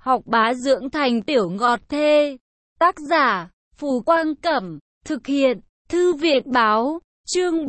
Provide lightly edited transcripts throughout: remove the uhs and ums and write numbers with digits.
học bá dưỡng thành tiểu ngọt thê. Tác giả, Phù Quang Cẩm, thực hiện, Thư viện Báo, chương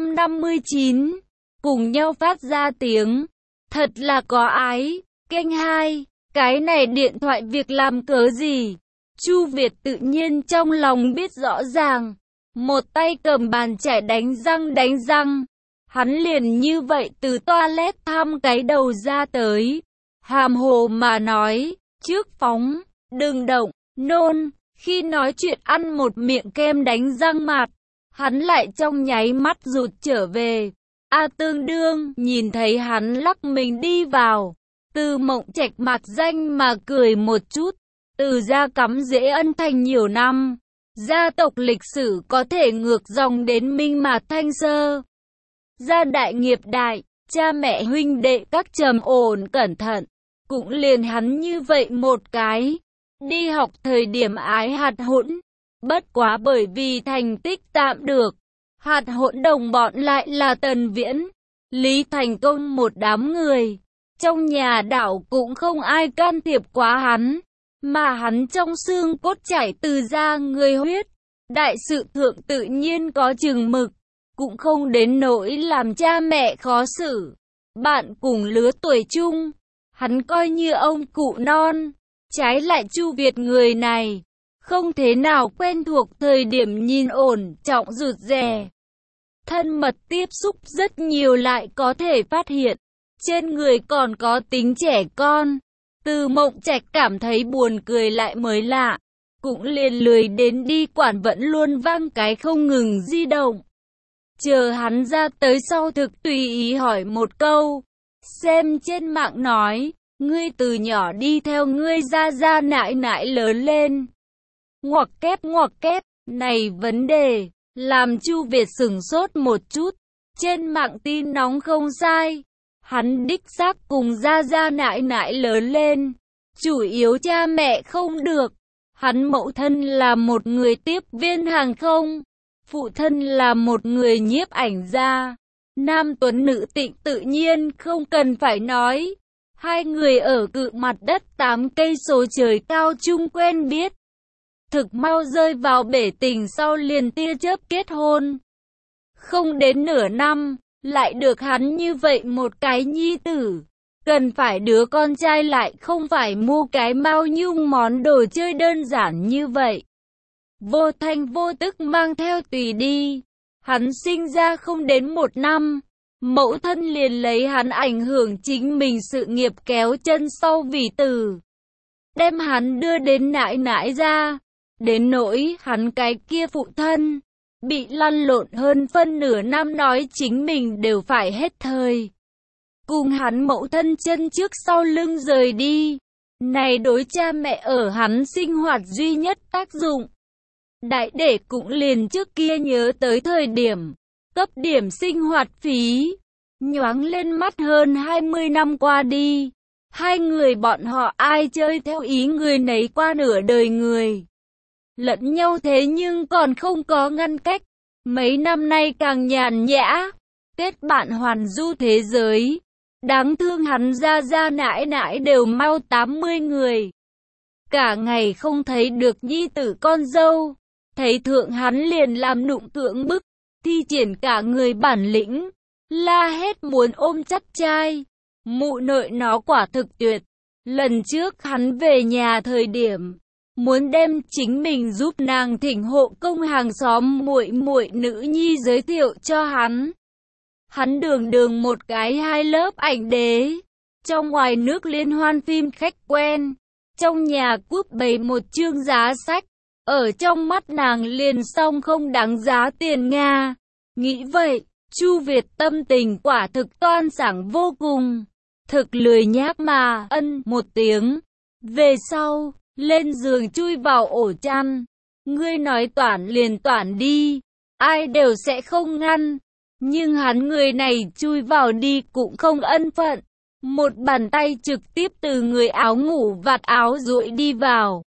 459. Cùng nhau phát ra tiếng. Thật là có ái. Kênh 2, cái này điện thoại việc làm cớ gì? Chu Việt tự nhiên trong lòng biết rõ ràng. Một tay cầm bàn chải đánh răng. Hắn liền như vậy từ toilet thăm cái đầu ra tới. Hàm hồ mà nói, trước phóng, đừng động, nôn. Khi nói chuyện ăn một miệng kem đánh răng mạt, hắn lại trong nháy mắt rụt trở về. Tương đương, nhìn thấy hắn lắc mình đi vào. Từ Mộng Trạch mặt danh mà cười một chút. Từ gia cắm rễ ân thành nhiều năm. Gia tộc lịch sử có thể ngược dòng đến Minh Mạt Thanh Sơ. Gia đại nghiệp đại, cha mẹ huynh đệ các trầm ổn cẩn thận. Cũng liền hắn như vậy một cái. Đi học thời điểm ái hạt hỗn. Bất quá bởi vì thành tích tạm được. Hạt hỗn đồng bọn lại là Tần Viễn, Lý Thành Công một đám người. Trong nhà đảo cũng không ai can thiệp quá hắn. Mà hắn trong xương cốt chảy từ ra người huyết. Đại sự thượng tự nhiên có chừng mực. Cũng không đến nỗi làm cha mẹ khó xử. Bạn cùng lứa tuổi chung, hắn coi như ông cụ non. Trái lại Chu Việt người này, không thế nào quen thuộc thời điểm nhìn ổn trọng rụt rè. Thân mật tiếp xúc rất nhiều lại có thể phát hiện. Trên người còn có tính trẻ con. Từ Mộng Trạch cảm thấy buồn cười lại mới lạ. Cũng liền lười đến đi quản vẫn luôn vang cái không ngừng di động. Chờ hắn ra tới sau thực tùy ý hỏi một câu. Xem trên mạng nói, ngươi từ nhỏ đi theo ngươi gia nại nại lớn lên. Ngoặc kép, này vấn đề, làm Chu Việt sửng sốt một chút. Trên mạng tin nóng không sai. Hắn đích xác cùng gia nại nại lớn lên. Chủ yếu cha mẹ không được. Hắn mẫu thân là một người tiếp viên hàng không. Phụ thân là một người nhiếp ảnh gia. Nam tuấn nữ tịnh tự nhiên không cần phải nói. Hai người ở cự mặt đất 8 cây số trời cao chung quen biết. Thực mau rơi vào bể tình sau liền tia chớp kết hôn. Không đến nửa năm, lại được hắn như vậy một cái nhi tử. Cần phải đứa con trai lại không phải mua cái mao nhung món đồ chơi đơn giản như vậy. Vô thanh vô tức mang theo tùy đi. Hắn sinh ra không đến 1 năm. Mẫu thân liền lấy hắn ảnh hưởng chính mình sự nghiệp kéo chân sau vì tử. Đem hắn đưa đến nại nại ra. Đến nỗi hắn cái kia phụ thân. Bị lăn lộn hơn phân nửa năm nói chính mình đều phải hết thời. Cùng hắn mẫu thân chân trước sau lưng rời đi. Này đối cha mẹ ở hắn sinh hoạt duy nhất tác dụng. Đại đệ cũng liền trước kia nhớ tới thời điểm. Cấp điểm sinh hoạt phí. Nhoáng lên mắt hơn 20 năm qua đi. Hai người bọn họ ai chơi theo ý người nấy qua nửa đời người. Lẫn nhau thế nhưng còn không có ngăn cách. Mấy năm nay càng nhàn nhã. Kết bạn hoàn du thế giới. Đáng thương hắn gia nãi nãi đều mau 80 người. Cả ngày không thấy được nhi tử con dâu. Thấy thượng hắn liền làm nụng cưỡng bức. Thi triển cả người bản lĩnh. La hết muốn ôm chắc trai. Mụ nội nó quả thực tuyệt. Lần trước hắn về nhà thời điểm. Muốn đem chính mình giúp nàng thỉnh hộ công hàng xóm muội nữ nhi giới thiệu cho hắn. Hắn đường một cái 2 lớp ảnh đế. Trong ngoài nước liên hoan phim khách quen. Trong nhà cúp bày một chương giá sách. Ở trong mắt nàng liền xong không đáng giá tiền Nga. Nghĩ vậy, Chu Việt tâm tình quả thực toan sảng vô cùng. Thực lười nhác mà ân một tiếng. Về sau, lên giường chui vào ổ chăn. Ngươi nói toản liền toản đi. Ai đều sẽ không ngăn. Nhưng hắn người này chui vào đi cũng không ân phận. Một bàn tay trực tiếp từ người áo ngủ vạt áo duỗi đi vào.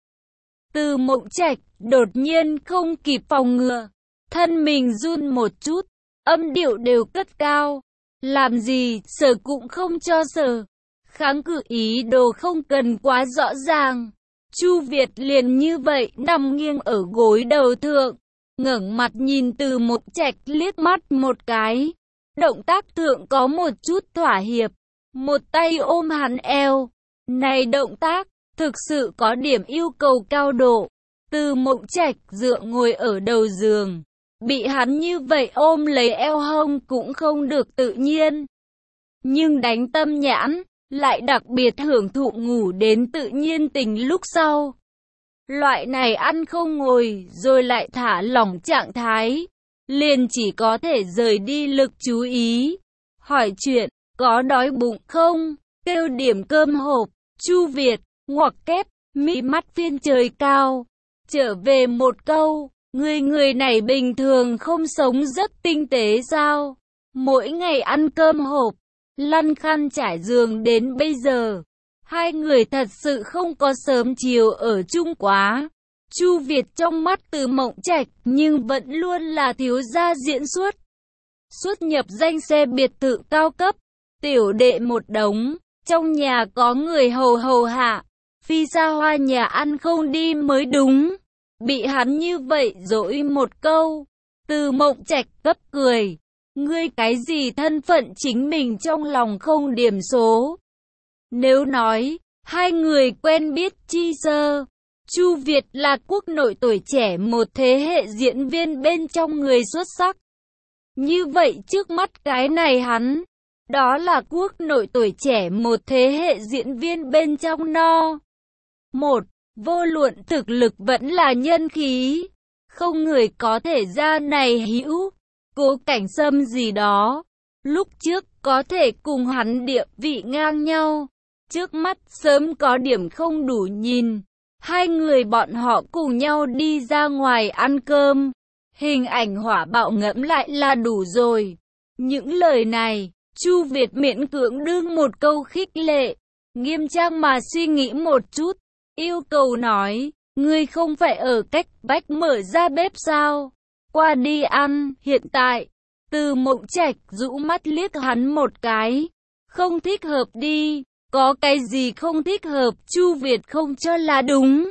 Từ Mộng Trạch đột nhiên không kịp phòng ngừa. Thân mình run một chút. Âm điệu đều cất cao. Làm gì, sờ cũng không cho sờ. kháng cự ý đồ không cần quá rõ ràng. Chu Việt liền như vậy nằm nghiêng ở gối đầu thượng, ngẩng mặt nhìn Từ Mộng Trạch liếc mắt một cái. Động tác thượng có một chút thỏa hiệp, một tay ôm hắn eo. Này động tác, thực sự có điểm yêu cầu cao độ. Từ Mộng Trạch dựa ngồi ở đầu giường, bị hắn như vậy ôm lấy eo hông cũng không được tự nhiên. Nhưng đánh tâm nhãn, lại đặc biệt hưởng thụ ngủ đến tự nhiên tình lúc sau. Loại này ăn không ngồi rồi lại thả lỏng trạng thái, liền chỉ có thể rời đi lực chú ý. Hỏi chuyện, có đói bụng không? Kêu điểm cơm hộp. Chu Việt, ngoặc kép, mí mắt phiên trời cao. Trở về một câu, người này bình thường không sống rất tinh tế sao? Mỗi ngày ăn cơm hộp, lăn khăn trải giường đến bây giờ. Hai người thật sự không có sớm chiều ở chung quá. Chu Việt trong mắt Từ Mộng Trạch nhưng vẫn luôn là thiếu gia diễn xuất. Xuất nhập danh xe biệt thự cao cấp, tiểu đệ một đống, trong nhà có người hầu hạ, phi xa hoa nhà ăn không đi mới đúng. Bị hắn như vậy dỗi một câu, Từ Mộng Trạch cấp cười. Ngươi cái gì thân phận chính mình trong lòng không điểm số. Nếu nói, hai người quen biết chi sơ, Chu Việt là quốc nội tuổi trẻ một thế hệ diễn viên bên trong người xuất sắc. Như vậy trước mắt cái này hắn, đó là quốc nội tuổi trẻ một thế hệ diễn viên bên trong no. Một, vô luận thực lực vẫn là nhân khí, không người có thể ra này hữu. Cố Cảnh Sâm gì đó, lúc trước có thể cùng hắn địa vị ngang nhau, trước mắt sớm có điểm không đủ nhìn. Hai người bọn họ cùng nhau đi ra ngoài ăn cơm, hình ảnh hỏa bạo ngẫm lại là đủ rồi. Những lời này, Chu Việt miễn cưỡng đương một câu khích lệ, nghiêm trang mà suy nghĩ một chút, yêu cầu nói, ngươi không phải ở cách vách mở ra bếp sao? Qua đi ăn, hiện tại. Từ Mộng Trạch rũ mắt liếc hắn một cái. Không thích hợp đi, có cái gì không thích hợp, Chu Việt không cho là đúng.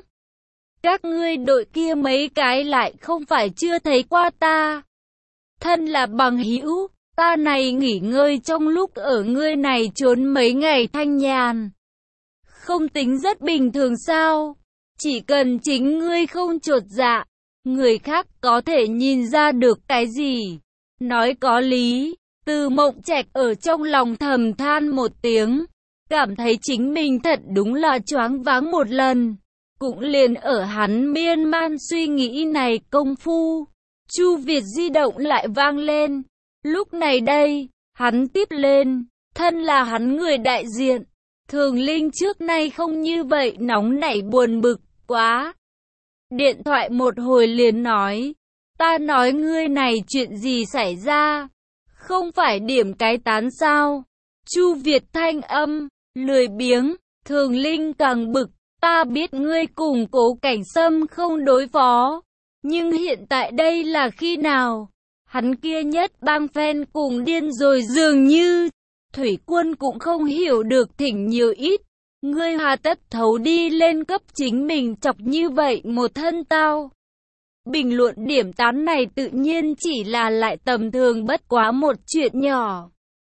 Các ngươi đội kia mấy cái lại không phải chưa thấy qua ta. Thân là bằng hữu, ta này nghỉ ngơi trong lúc ở ngươi này trốn mấy ngày thanh nhàn. Không tính rất bình thường sao? Chỉ cần chính ngươi không chột dạ, người khác có thể nhìn ra được cái gì. Nói có lý, Từ Mộng Trạch ở trong lòng thầm than một tiếng, cảm thấy chính mình thật đúng là choáng váng một lần. Cũng liền ở hắn miên man suy nghĩ này công phu, Chu Việt di động lại vang lên. Lúc này đây, hắn tiếp lên, thân là hắn người đại diện. Thường Linh trước nay không như vậy nóng nảy buồn bực quá. Điện thoại một hồi liền nói, ta nói ngươi này chuyện gì xảy ra, không phải điểm cái tán sao? Chu Việt thanh âm, lười biếng. Thường Linh càng bực, ta biết ngươi cùng Cố Cảnh Sâm không đối phó, nhưng hiện tại đây là khi nào? Hắn kia nhất bang fan cùng điên rồi dường như. Thủy Quân cũng không hiểu được thỉnh nhiều ít. Ngươi hà tất thấu đi lên cấp chính mình chọc như vậy một thân tao. Bình luận điểm tán này tự nhiên chỉ là lại tầm thường bất quá một chuyện nhỏ.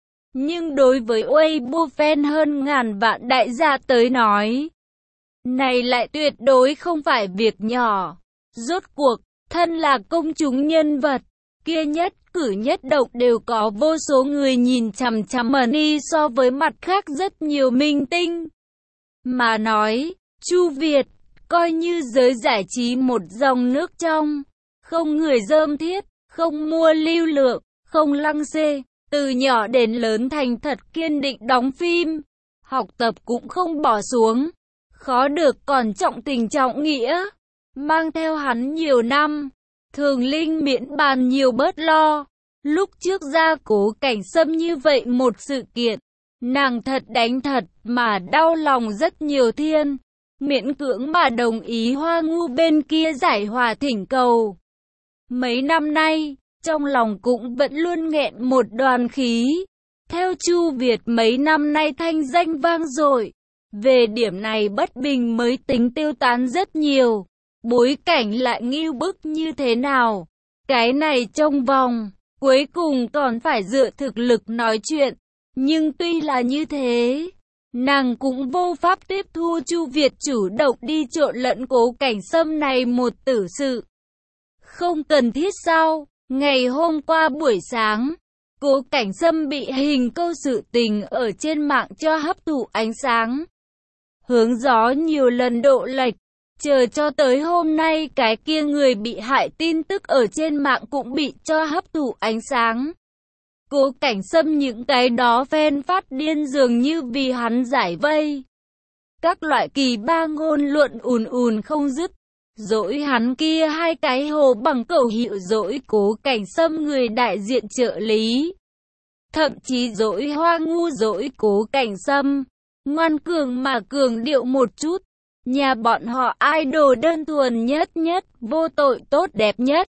Nhưng đối với Weibo fan hơn ngàn vạn đại gia tới nói, này lại tuyệt đối không phải việc nhỏ. Rốt cuộc, thân là công chúng nhân vật, kia nhất cử nhất động đều có vô số người nhìn chằm chằm đi so với mặt khác rất nhiều minh tinh. Mà nói, Chu Việt, coi như giới giải trí một dòng nước trong, không người rơm thiết, không mua lưu lượng, không lăng xê, từ nhỏ đến lớn thành thật kiên định đóng phim, học tập cũng không bỏ xuống, khó được còn trọng tình trọng nghĩa, mang theo hắn nhiều năm. Thường Linh miễn bàn nhiều bớt lo. Lúc trước ra Cố Cảnh Sâm như vậy một sự kiện, nàng thật đánh thật mà đau lòng rất nhiều thiên. Miễn cưỡng mà đồng ý Hoa Ngu bên kia giải hòa thỉnh cầu. Mấy năm nay, trong lòng cũng vẫn luôn nghẹn một đoàn khí. Theo Chu Việt mấy năm nay thanh danh vang dội. Về điểm này Bất Bình mới tính tiêu tán rất nhiều. Bối cảnh lại ngưu bức như thế nào? Cái này trong vòng, cuối cùng còn phải dựa thực lực nói chuyện. Nhưng tuy là như thế, nàng cũng vô pháp tiếp thu Chu Việt chủ động đi trộn lẫn Cố Cảnh Sâm này một tử sự. Không cần thiết sao? Ngày hôm qua buổi sáng, Cố Cảnh Sâm bị hình câu sự tình ở trên mạng cho hấp thụ ánh sáng. Hướng gió nhiều lần độ lệch, chờ cho tới hôm nay cái kia người bị hại tin tức ở trên mạng cũng bị cho hấp thụ ánh sáng. Cố Cảnh Sâm những cái đó fan phát điên dường như vì hắn giải vây. Các loại kỳ ba ngôn luận ùn ùn không dứt. Dỗi hắn kia hai cái hồ bằng khẩu hiệu dỗi Cố Cảnh Sâm người đại diện trợ lý. Thậm chí dỗi Hoa Ngu dỗi Cố Cảnh Sâm. Ngoan cường mà cường điệu một chút. Nhà bọn họ idol đơn thuần nhất, vô tội tốt đẹp nhất.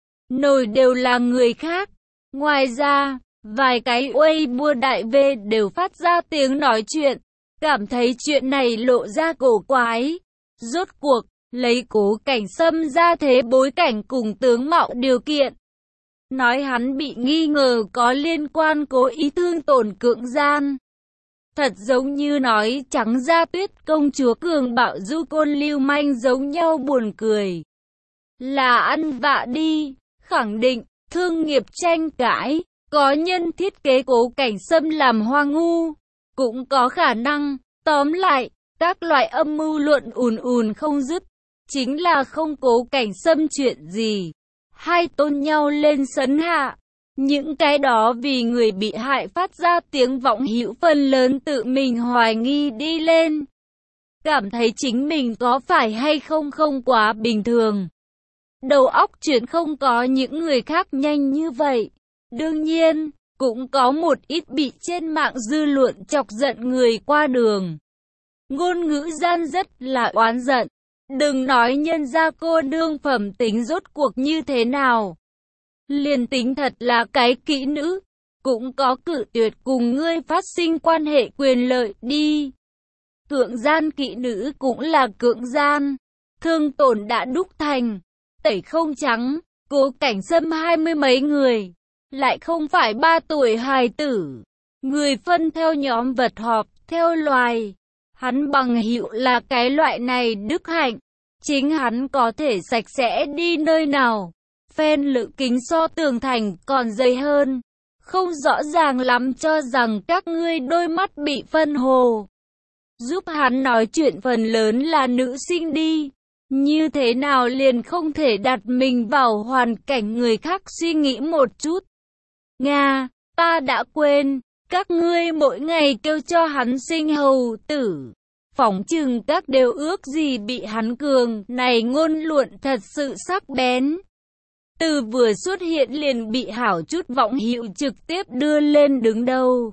Nổi đều là người khác. Ngoài ra, vài cái Weibo đại V đều phát ra tiếng nói chuyện. Cảm thấy chuyện này lộ ra cổ quái. Rốt cuộc, lấy Cố Cảnh Sâm ra thế bối cảnh cùng tướng mạo điều kiện. Nói hắn bị nghi ngờ có liên quan cố ý thương tổn cưỡng gian. Thật giống như nói trắng ra Tuyết công chúa cường bạo du côn lưu manh giống nhau buồn cười. Là ăn vạ đi, khẳng định, thương nghiệp tranh cãi, có nhân thiết kế Cố Cảnh Sâm làm Hoa Ngu, cũng có khả năng, tóm lại, các loại âm mưu luận ùn ùn không dứt, chính là không Cố Cảnh Sâm chuyện gì. Hai tôn nhau lên sấn hạ. Những cái đó vì người bị hại phát ra tiếng vọng hữu phần lớn tự mình hoài nghi đi lên. Cảm thấy chính mình có phải hay không không quá bình thường. Đầu óc chuyển không có những người khác nhanh như vậy. Đương nhiên, cũng có một ít bị trên mạng dư luận chọc giận người qua đường. Ngôn ngữ gian rất là oán giận. Đừng nói nhân ra cô nương phẩm tính rốt cuộc như thế nào. Liền tính thật là cái kỹ nữ, cũng có cự tuyệt cùng ngươi phát sinh quan hệ quyền lợi đi. Cưỡng gian kỹ nữ cũng là cưỡng gian, thương tổn đã đúc thành, tẩy không trắng, Cố Cảnh Sâm 20 mấy người, lại không phải 3 tuổi hài tử. Người phân theo nhóm vật họp, theo loài, hắn bằng hữu là cái loại này đức hạnh, chính hắn có thể sạch sẽ đi nơi nào. Fan lự kính so tường thành còn dày hơn. Không rõ ràng lắm cho rằng các ngươi đôi mắt bị phân hồ. Giúp hắn nói chuyện phần lớn là nữ sinh đi. Như thế nào liền không thể đặt mình vào hoàn cảnh người khác suy nghĩ một chút. Nga, ta đã quên, các ngươi mỗi ngày kêu cho hắn sinh hầu tử. Phỏng chừng các đều ước gì bị hắn cường. Này ngôn luận thật sự sắc bén. Từ vừa xuất hiện liền bị hảo chút vọng hữu trực tiếp đưa lên đứng đầu.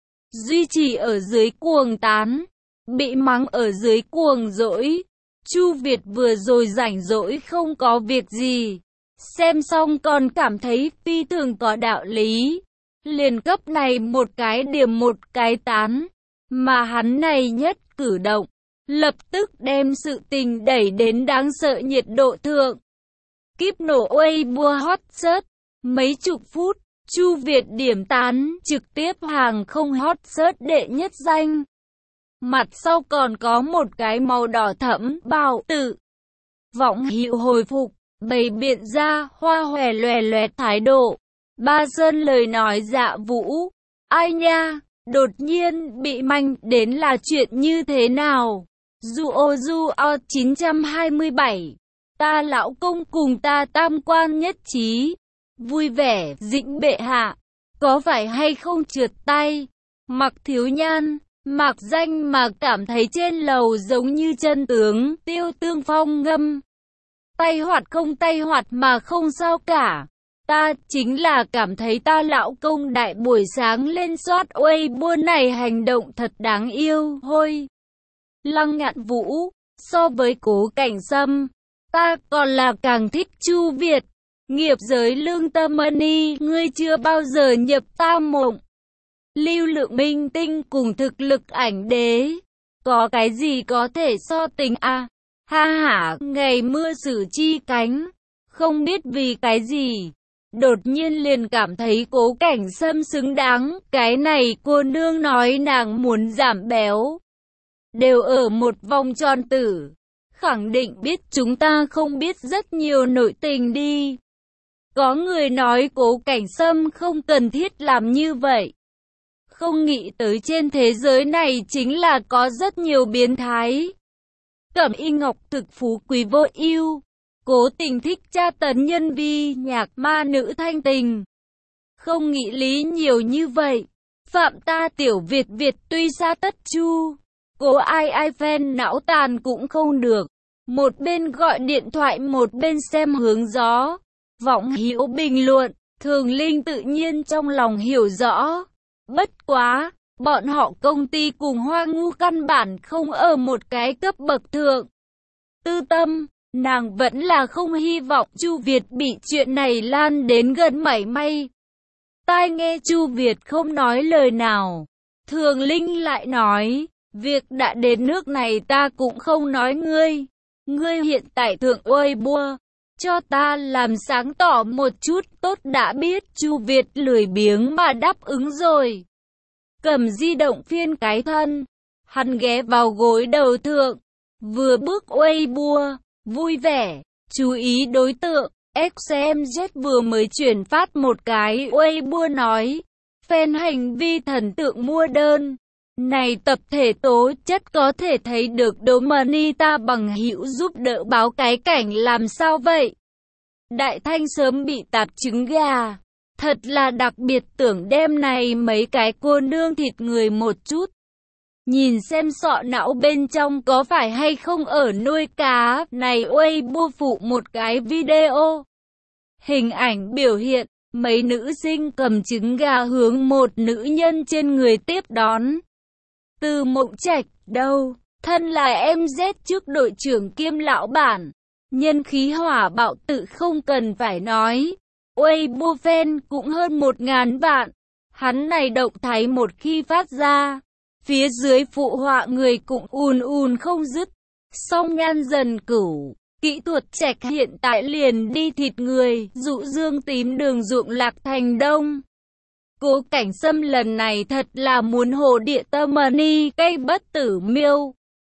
Duy trì ở dưới cuồng tán, bị mắng ở dưới cuồng dỗi. Chu Việt vừa rồi rảnh rỗi không có việc gì, xem xong còn cảm thấy phi thường có đạo lý. Liền cấp này một cái điểm một cái tán, mà hắn này nhất cử động, lập tức đem sự tình đẩy đến đáng sợ nhiệt độ thượng. Kíp nổ Weibo hot search, mấy chục phút, Chu Việt điểm tán, trực tiếp hàng không hot search đệ nhất danh. Mặt sau còn có một cái màu đỏ thẫm, bảo tự. Vọng hữu hồi phục, bày biện ra, hoa hòe loè loẹt thái độ. Ba Sơn lời nói dạ vũ, ai nha, đột nhiên bị manh đến là chuyện như thế nào? Du o 927. Ta lão công cùng ta tam quan nhất trí, vui vẻ, dĩnh bệ hạ, có phải hay không trượt tay? Mặc Thiếu Nhan, mặc danh mà cảm thấy trên lầu giống như chân tướng, Tiêu Tương Phong ngâm. Tay hoạt mà không sao cả. Ta chính là cảm thấy ta lão công đại buổi sáng lên soát Weibo này hành động thật đáng yêu, hôi. Lăng Ngạn Vũ, so với Cố Cảnh Sâm, ta còn là càng thích Chu Việt. Nghiệp giới lương tâm money, ngươi chưa bao giờ nhập ta mộng. lưu lượng minh tinh cùng thực lực ảnh đế. Có cái gì có thể so tình à? Ha hả, ngày mưa sử chi cánh. Không biết vì cái gì, đột nhiên liền cảm thấy Cố Cảnh Sâm xứng đáng. Cái này cô nương nói nàng muốn giảm béo, đều ở một vòng tròn tử. Khẳng định biết chúng ta không biết rất nhiều nội tình đi. Có người nói Cố Cảnh Sâm không cần thiết làm như vậy. Không nghĩ tới trên thế giới này chính là có rất nhiều biến thái. Cẩm Y Ngọc thực phú quý vô ưu, cố tình thích tra tấn nhân vi nhạc ma nữ thanh tình. Không nghĩ lý nhiều như vậy. Phạm ta tiểu Việt Việt tuy xa tất chu, cố ai fan não tàn cũng không được. Một bên gọi điện thoại một bên xem hướng gió. Vọng Hữu bình luận, Thường Linh tự nhiên trong lòng hiểu rõ. Bất quá, bọn họ công ty cùng Hoa Ngu căn bản không ở một cái cấp bậc thượng. Tư tâm, nàng vẫn là không hy vọng Chu Việt bị chuyện này lan đến gần mảy may. Tai nghe Chu Việt không nói lời nào. Thường Linh lại nói, việc đã đến nước này ta cũng không nói ngươi. Ngươi hiện tại thượng Weibo, cho ta làm sáng tỏ một chút tốt đã biết. Chu Việt lười biếng mà đáp ứng rồi. Cầm di động phiên cái thân, hắn ghé vào gối đầu thượng, vừa bước Weibo, vui vẻ, chú ý đối tượng. XMZ vừa mới chuyển phát một cái Weibo nói, fan hành vi thần tượng mua đơn. Này tập thể tố chất có thể thấy được Domanita bằng hữu giúp đỡ báo cái cảnh làm sao vậy? Đại Thanh sớm bị tạp trứng gà. Thật là đặc biệt, tưởng đem này mấy cái cô nương thịt người một chút. Nhìn xem sọ não bên trong có phải hay không ở nuôi cá. Này Weibo phụ một cái video. Hình ảnh biểu hiện, mấy nữ sinh cầm trứng gà hướng một nữ nhân trên người tiếp đón. Từ Mộng Trạch, đâu, thân là em Z trước đội trưởng kiêm lão bản. Nhân khí hỏa bạo tự không cần phải nói. Weibo fan cũng hơn 1000 vạn. Hắn này động thái một khi phát ra, phía dưới phụ họa người cũng ùn không dứt. Song Nhan Dần Cửu, kỹ thuật Trạch hiện tại liền đi thịt người, dụ dương tím đường ruộng Lạc Thành Đông. Cố Cảnh Sâm lần này thật là muốn hồ địa tâm ni cây bất tử miêu.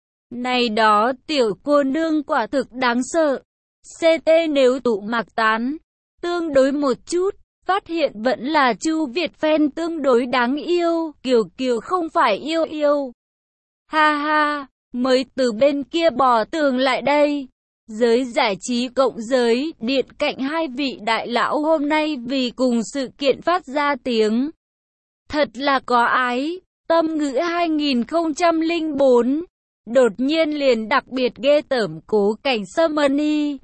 Này đó tiểu cô nương quả thực đáng sợ. CT nếu tụ mạc tán tương đối một chút, phát hiện vẫn là Chu Việt fan tương đối đáng yêu. Kiều Kiều không phải yêu. Ha ha, mới từ bên kia bò tường lại đây. Giới giải trí cộng giới điện cạnh hai vị đại lão hôm nay vì cùng sự kiện phát ra tiếng. Thật là có ái. Tâm ngữ 2004. Đột nhiên liền đặc biệt ghê tởm. Cố Cảnh Sâm money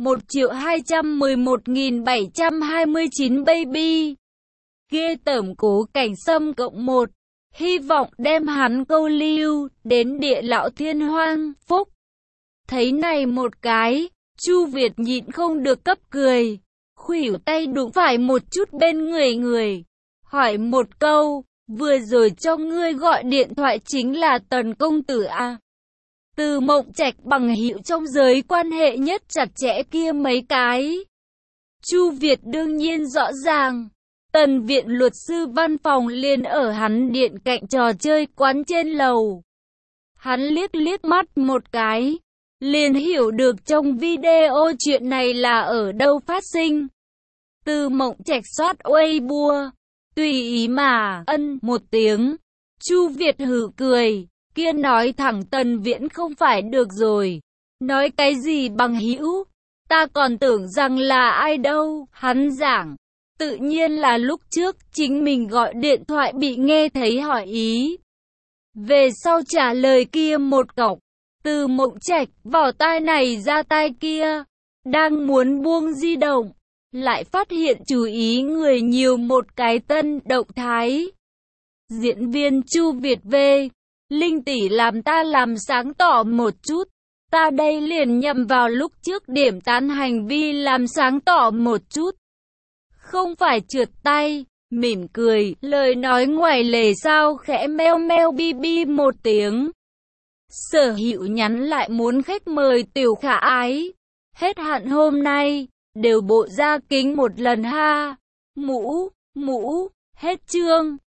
1.211.729 baby. Ghê tởm Cố Cảnh Sâm cộng 1. Hy vọng đem hắn câu lưu đến địa lão thiên hoang phúc. Thấy này một cái, Chu Việt nhịn không được cấp cười. Khuỷu tay đụng phải một chút bên người. Hỏi một câu, vừa rồi cho ngươi gọi điện thoại chính là Tần công tử à? Từ Mộng Trạch bằng hữu trong giới quan hệ nhất chặt chẽ kia mấy cái. Chu Việt đương nhiên rõ ràng. Tần viện luật sư văn phòng liền ở hắn điện cạnh trò chơi quán trên lầu. Hắn liếc mắt một cái, liền hiểu được trong video chuyện này là ở đâu phát sinh. Từ Mộng Trạch soát Weibo, tùy ý mà ân một tiếng. Chu Việt hừ cười, kia nói thẳng Tần Viễn không phải được rồi. Nói cái gì bằng hữu, ta còn tưởng rằng là ai đâu. Hắn giảng, tự nhiên là lúc trước chính mình gọi điện thoại bị nghe thấy hỏi ý. Về sau trả lời kia một cọc. Từ Mộng Trạch vào tai này ra tai kia, đang muốn buông di động, lại phát hiện chú ý người nhiều một cái tân động thái. Diễn viên Chu Việt V, Linh tỷ làm ta làm sáng tỏ một chút, ta đây liền nhầm vào lúc trước điểm tán hành vi làm sáng tỏ một chút. Không phải trượt tay, mỉm cười, lời nói ngoài lề sao khẽ meo meo bi bi một tiếng. Sở Hữu nhắn lại muốn khách mời Tiểu Khả Ái. Hết hạn hôm nay, đều bộ ra kính một lần ha. Mũ, hết chương.